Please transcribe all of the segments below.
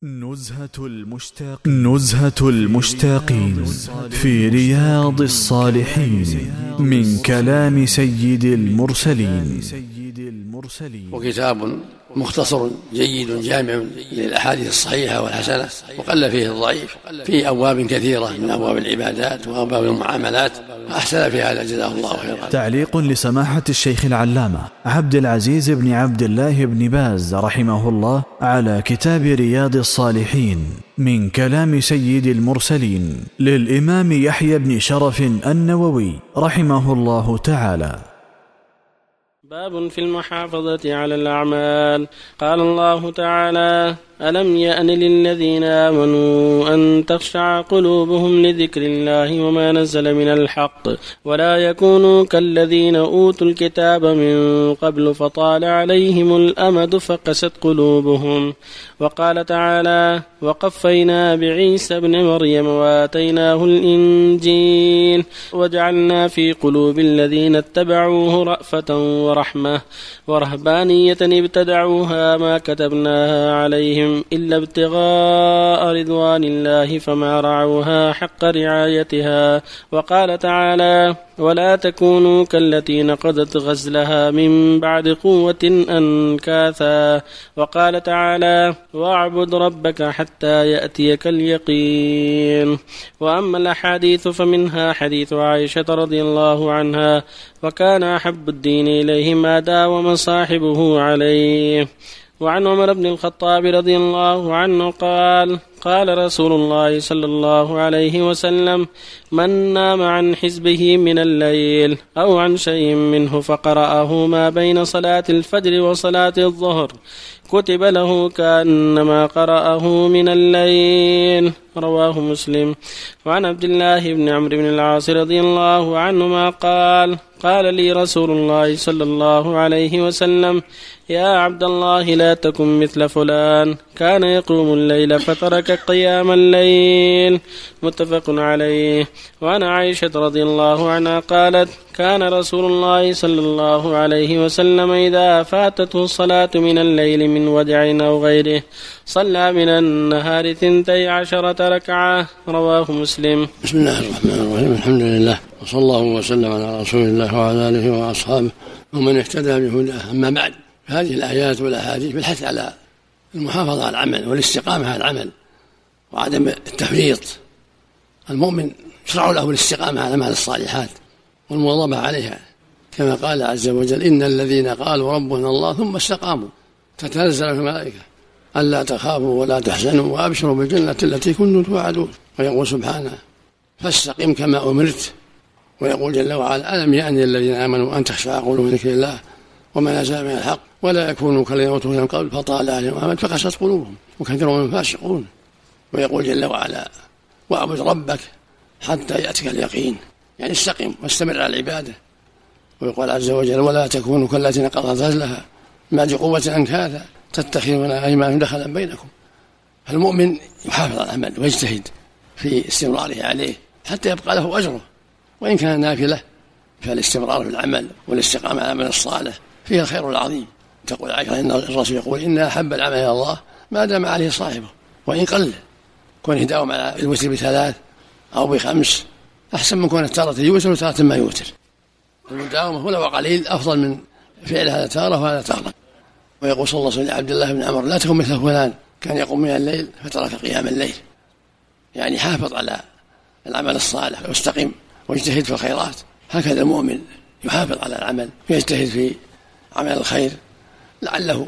نزهة المشتاقين في رياض الصالحين من كلام سيد المرسلين. وكتاب مختصر جيد جامع للأحاديث الصحيحة والحسنة، وقل فيه الضعيف، في أبواب كثيرة من أبواب العبادات وأبواب المعاملات، أحسن في هذا جزاه الله خيرا. تعليق لسماحة الشيخ العلامة عبد العزيز بن عبد الله بن باز رحمه الله على كتاب رياض الصالحين من كلام سيد المرسلين للإمام يحيى بن شرف النووي رحمه الله تعالى. باب في المحافظة على الأعمال. قال الله تعالى: ألم يأن للذين آمنوا أن تخشع قلوبهم لذكر الله وما نزل من الحق ولا يكونوا كالذين أوتوا الكتاب من قبل فطال عليهم الأمد فقست قلوبهم. وقال تعالى: وقفينا بعيسى ابن مريم وآتيناه الإنجيل وجعلنا في قلوب الذين اتبعوه رأفة ورحمة ورهبانية ابتدعوها ما كتبناها عليهم إلا ابتغاء رضوان الله فما رعوها حق رعايتها. وقال تعالى: ولا تكونوا كالتي نقضت غزلها من بعد قوة أنكاثا. وقال تعالى: واعبد ربك حتى يأتيك اليقين. وأما الأحاديث فمنها حديث عائشة رضي الله عنها: وكان أحب الدين إليه ما داوم صاحبه عليه. وعن عمر بن الخطاب رضي الله عنه قال: قال رسول الله صلى الله عليه وسلم: من نام عن حزبه من الليل أو عن شيء منه فقرأه ما بين صلاة الفجر وصلاة الظهر كتب له كأنما قرأه من الليل. رواه مسلم. وعن عبد الله بن عمرو بن العاص رضي الله عنهما قال: قال لي رسول الله صلى الله عليه وسلم: يا عبد الله لا تكن مثل فلان كان يقوم الليل فترك قيام الليل. متفق عليه. وعن عائشة رضي الله عنها قالت: كان رسول الله صلى الله عليه وسلم إذا فاتته الصلاة من الليل من وجع أو غيره صلى من النهار 12 ركعة. رواه مسلم. بسم الله الرحمن الرحيم. الحمد لله، وصلى الله وسلم على رسول الله وعلى آله وأصحابه ومن اهتدى بهداه. أما بعد، هذه الآيات والأحاديث بالحث على المحافظة على العمل والاستقامة على العمل وعدم التفريط. المؤمن يشرع له الاستقامة على الأعمال الصالحات والمواظبة عليها، كما قال عز وجل: إن الذين قالوا ربنا الله ثم استقاموا تتنزل الملائكة ألا تخافوا ولا تحزنوا وأبشروا بالجنة التي كنتم توعدون. ويقول سبحانه: فاستقم كما أمرت. ويقول جل وعلا: ألم يأن الذين آمنوا أن تخشع قلوبهم لذكر الله وما نزل من الحق ولا يكونوا كالذين أوتوا من قبل فطال عليهم الأمد فقست قلوبهم وكثير منهم فاسقون. ويقول جل وعلا: واعبد ربك حتى يأتيك اليقين، يعني استقم واستمر على العبادة. ويقول عز وجل: ولا تكونوا كالتي نقضت غزلها بعد قوة أنكاثا تتخذون أيمانكم دخلا بينكم. فالمؤمن يحافظ على العمل ويجتهد في استمراره عليه حتى يبقى له أجره، وإن كان نافلة فالاستمرار في العمل والاستقامة على العمل الصالح فيها الخير العظيم. تقول عائشة إن الرسول يقول: إن أحب العمل إلى الله ما دام عليه صاحبه وإن قل. كون يداوم على الوتر ب3 أو ب5 أحسن من كون تارة يوتر وتارة ما يوتر. المداومة ولو قليل أفضل من فعل هذا تارة وهذا تارة. ويقول صلى الله عليه وسلم: عبد الله بن عمر لا تكن مثل فلان كان يقوم من الليل فترك قيام الليل. يعني حافظ على العمل الصالح واستقم واجتهد في الخيرات. هكذا المؤمن يحافظ على العمل ويجتهد في عمل الخير لعله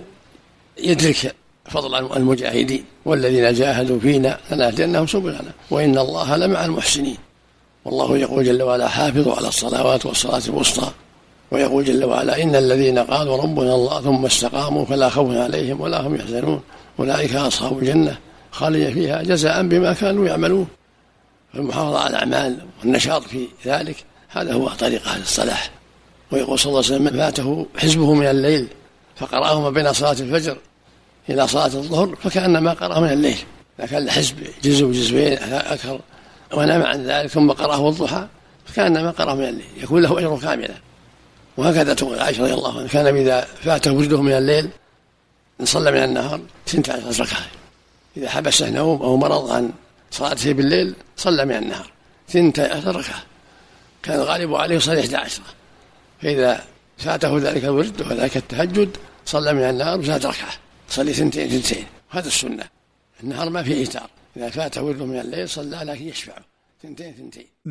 يدرك فضل المجاهدين: والذين جاهدوا فينا لنهدينهم سبلنا وإن الله لمع المحسنين. والله يقول جل وعلا: حافظوا على الصلوات والصلاة الوسطى. ويقول جل وعلا: إن الذين قالوا ربنا الله ثم استقاموا فلا خوف عليهم ولا هم يحزنون أولئك أصحاب الجنة خالدين فيها جزاء بما كانوا يعملون. فالمحافظة على الأعمال والنشاط في ذلك هذا هو طريق أهل الصلاح. ويقول صلى الله عليه وسلم: من فاته حزبه من الليل فقرأه ما بين صلاة الفجر إلى صلاة الظهر فكأنما قرأه من الليل. لكن الحزب جزء وجزئين أكثر ونام عن ذلك ثم قرأه الضحى فكأنما قرأه من الليل، يكون له أجر كاملا. وهكذا تقول عائشة رضي الله عنها: كان إذا فاته وجده من الليل صلى من النهار 12 ركعة، إذا حبسه نوم أو مرض عن صلاته بالليل صلى من النهار 12 ركعة، كان الغالب عليه صلى 11، فإذا فاته ذلك الورد وذلك التهجد صلى من النهار 3 ركعة، صلي 2 وهذا السنة. النهار ما فيه إيتار، إذا فاته ورد من الليل صلى لكن يشفع 2.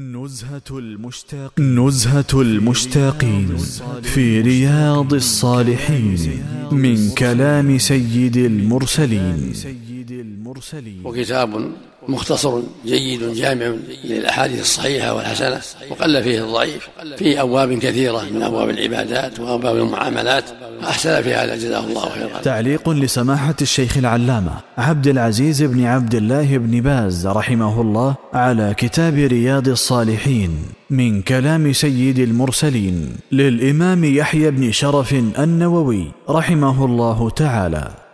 نزهة المشتاقين في رياض الصالحين من كلام سيد المرسلين. وكتاب مختصر جيد جامع للأحاديث الصحيحة والحسنة، وقل فيه الضعيف، في أبواب كثيرة من أبواب العبادات وأبواب المعاملات، أحسن في هذا جزاه الله خيرا. تعليق لسماحة الشيخ العلامة عبد العزيز بن عبد الله بن باز رحمه الله على كتاب رياض الصالحين من كلام سيد المرسلين للإمام يحيى بن شرف النووي رحمه الله تعالى.